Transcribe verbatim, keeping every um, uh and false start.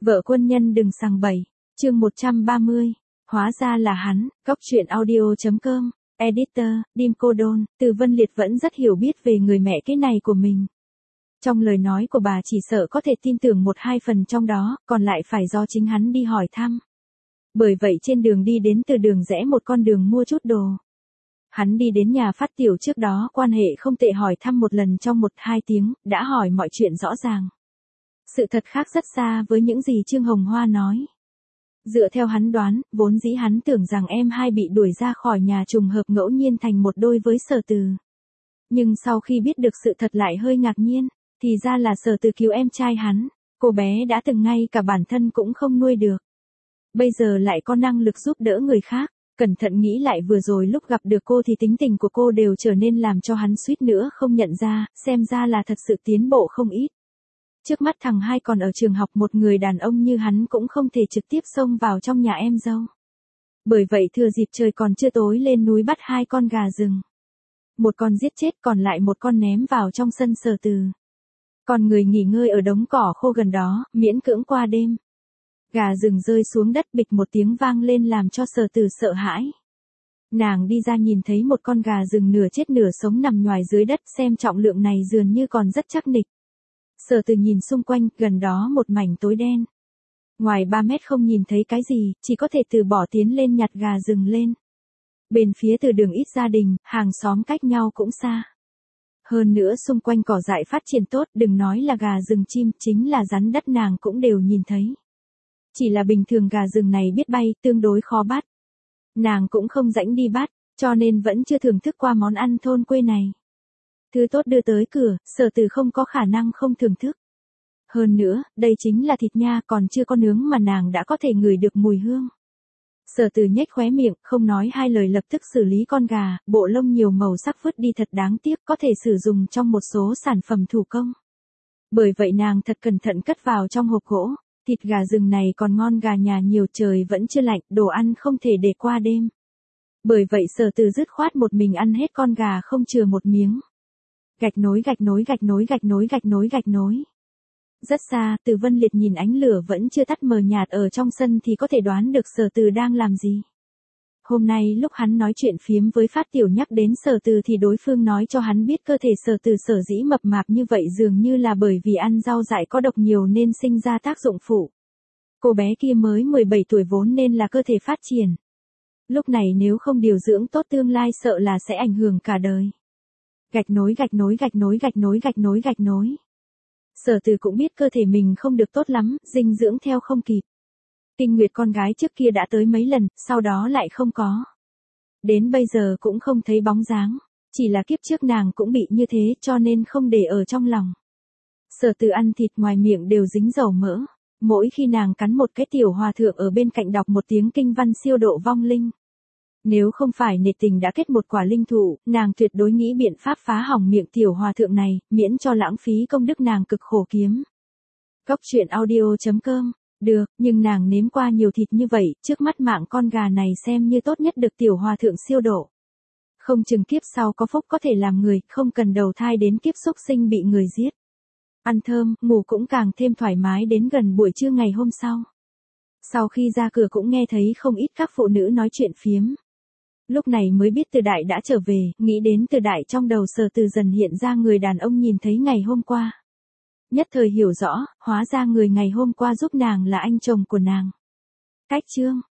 Vợ quân nhân đừng sằng bậy. Chương một trăm ba mươi. Hóa ra là hắn. Góc truyện audio chấm com. Editor, Dim Cô Đôn. Từ Vân Liệt vẫn rất hiểu biết về người mẹ cái này của mình. Trong lời nói của bà chỉ sợ có thể tin tưởng một hai phần trong đó, còn lại phải do chính hắn đi hỏi thăm. Bởi vậy trên đường đi đến từ đường rẽ một con đường mua chút đồ. Hắn đi đến nhà Phát Tiểu trước đó quan hệ không tệ, hỏi thăm một lần trong một hai tiếng, đã hỏi mọi chuyện rõ ràng. Sự thật khác rất xa với những gì Trương Hồng Hoa nói. Dựa theo hắn đoán, vốn dĩ hắn tưởng rằng em hai bị đuổi ra khỏi nhà trùng hợp ngẫu nhiên thành một đôi với Sở Từ. Nhưng sau khi biết được sự thật lại hơi ngạc nhiên, thì ra là Sở Từ cứu em trai hắn, cô bé đã từng ngay cả bản thân cũng không nuôi được. Bây giờ lại có năng lực giúp đỡ người khác, cẩn thận nghĩ lại vừa rồi lúc gặp được cô thì tính tình của cô đều trở nên làm cho hắn suýt nữa không nhận ra, xem ra là thật sự tiến bộ không ít. Trước mắt thằng hai còn ở trường học, một người đàn ông như hắn cũng không thể trực tiếp xông vào trong nhà em dâu. Bởi vậy thừa dịp trời còn chưa tối lên núi bắt hai con gà rừng. Một con giết chết, còn lại một con ném vào trong sân Sở Từ. Còn người nghỉ ngơi ở đống cỏ khô gần đó, miễn cưỡng qua đêm. Gà rừng rơi xuống đất bịch một tiếng vang lên làm cho Sở Từ sợ hãi. Nàng đi ra nhìn thấy một con gà rừng nửa chết nửa sống nằm nhoài dưới đất, xem trọng lượng này dường như còn rất chắc nịch. Sở Từ nhìn xung quanh, gần đó một mảnh tối đen. Ngoài ba mét không nhìn thấy cái gì, chỉ có thể từ bỏ tiến lên nhặt gà rừng lên. Bên phía từ đường ít gia đình, hàng xóm cách nhau cũng xa. Hơn nữa xung quanh cỏ dại phát triển tốt, đừng nói là gà rừng, chim, chính là rắn đất nàng cũng đều nhìn thấy. Chỉ là bình thường gà rừng này biết bay, tương đối khó bắt. Nàng cũng không rảnh đi bắt, cho nên vẫn chưa thưởng thức qua món ăn thôn quê này. Thứ tốt đưa tới cửa, Sở Từ không có khả năng không thưởng thức. Hơn nữa, đây chính là thịt nha, còn chưa có nướng mà nàng đã có thể ngửi được mùi hương. Sở Từ nhếch khóe miệng, không nói hai lời lập tức xử lý con gà, bộ lông nhiều màu sắc vứt đi thật đáng tiếc, có thể sử dụng trong một số sản phẩm thủ công. Bởi vậy nàng thật cẩn thận cất vào trong hộp gỗ. Thịt gà rừng này còn ngon, gà nhà nhiều, trời vẫn chưa lạnh, đồ ăn không thể để qua đêm. Bởi vậy Sở Từ dứt khoát một mình ăn hết con gà không chừa một miếng. Gạch nối gạch nối gạch nối gạch nối gạch nối gạch nối. Rất xa, Từ Vân Liệt nhìn ánh lửa vẫn chưa tắt mờ nhạt ở trong sân thì có thể đoán được Sở Từ đang làm gì. Hôm nay lúc hắn nói chuyện phiếm với Phát Tiểu nhắc đến Sở Từ thì đối phương nói cho hắn biết cơ thể Sở Từ sở dĩ mập mạp như vậy dường như là bởi vì ăn rau dại có độc nhiều nên sinh ra tác dụng phụ. Cô bé kia mới mười bảy tuổi vốn nên là cơ thể phát triển. Lúc này nếu không điều dưỡng tốt tương lai sợ là sẽ ảnh hưởng cả đời. Gạch nối gạch nối gạch nối gạch nối gạch nối gạch nối. Sở Từ cũng biết cơ thể mình không được tốt lắm, dinh dưỡng theo không kịp. Kinh nguyệt con gái trước kia đã tới mấy lần, sau đó lại không có. Đến bây giờ cũng không thấy bóng dáng, chỉ là kiếp trước nàng cũng bị như thế cho nên không để ở trong lòng. Sở Từ ăn thịt ngoài miệng đều dính dầu mỡ, mỗi khi nàng cắn một cái tiểu hòa thượng ở bên cạnh đọc một tiếng kinh văn siêu độ vong linh. Nếu không phải nể tình đã kết một quả linh thụ, nàng tuyệt đối nghĩ biện pháp phá hỏng miệng tiểu hòa thượng này, miễn cho lãng phí công đức nàng cực khổ kiếm. Góc truyện audio chấm com. Được, nhưng nàng nếm qua nhiều thịt như vậy, trước mắt mạng con gà này xem như tốt nhất được tiểu hòa thượng siêu độ. Không chừng kiếp sau có phúc có thể làm người, không cần đầu thai đến kiếp súc sinh bị người giết. Ăn thơm, ngủ cũng càng thêm thoải mái. Đến gần buổi trưa ngày hôm sau. Sau khi ra cửa cũng nghe thấy không ít các phụ nữ nói chuyện phiếm. Lúc này mới biết Từ Đại đã trở về, nghĩ đến Từ Đại trong đầu Sở Từ dần hiện ra người đàn ông nhìn thấy ngày hôm qua. Nhất thời hiểu rõ, hóa ra người ngày hôm qua giúp nàng là anh chồng của nàng. Cách chương.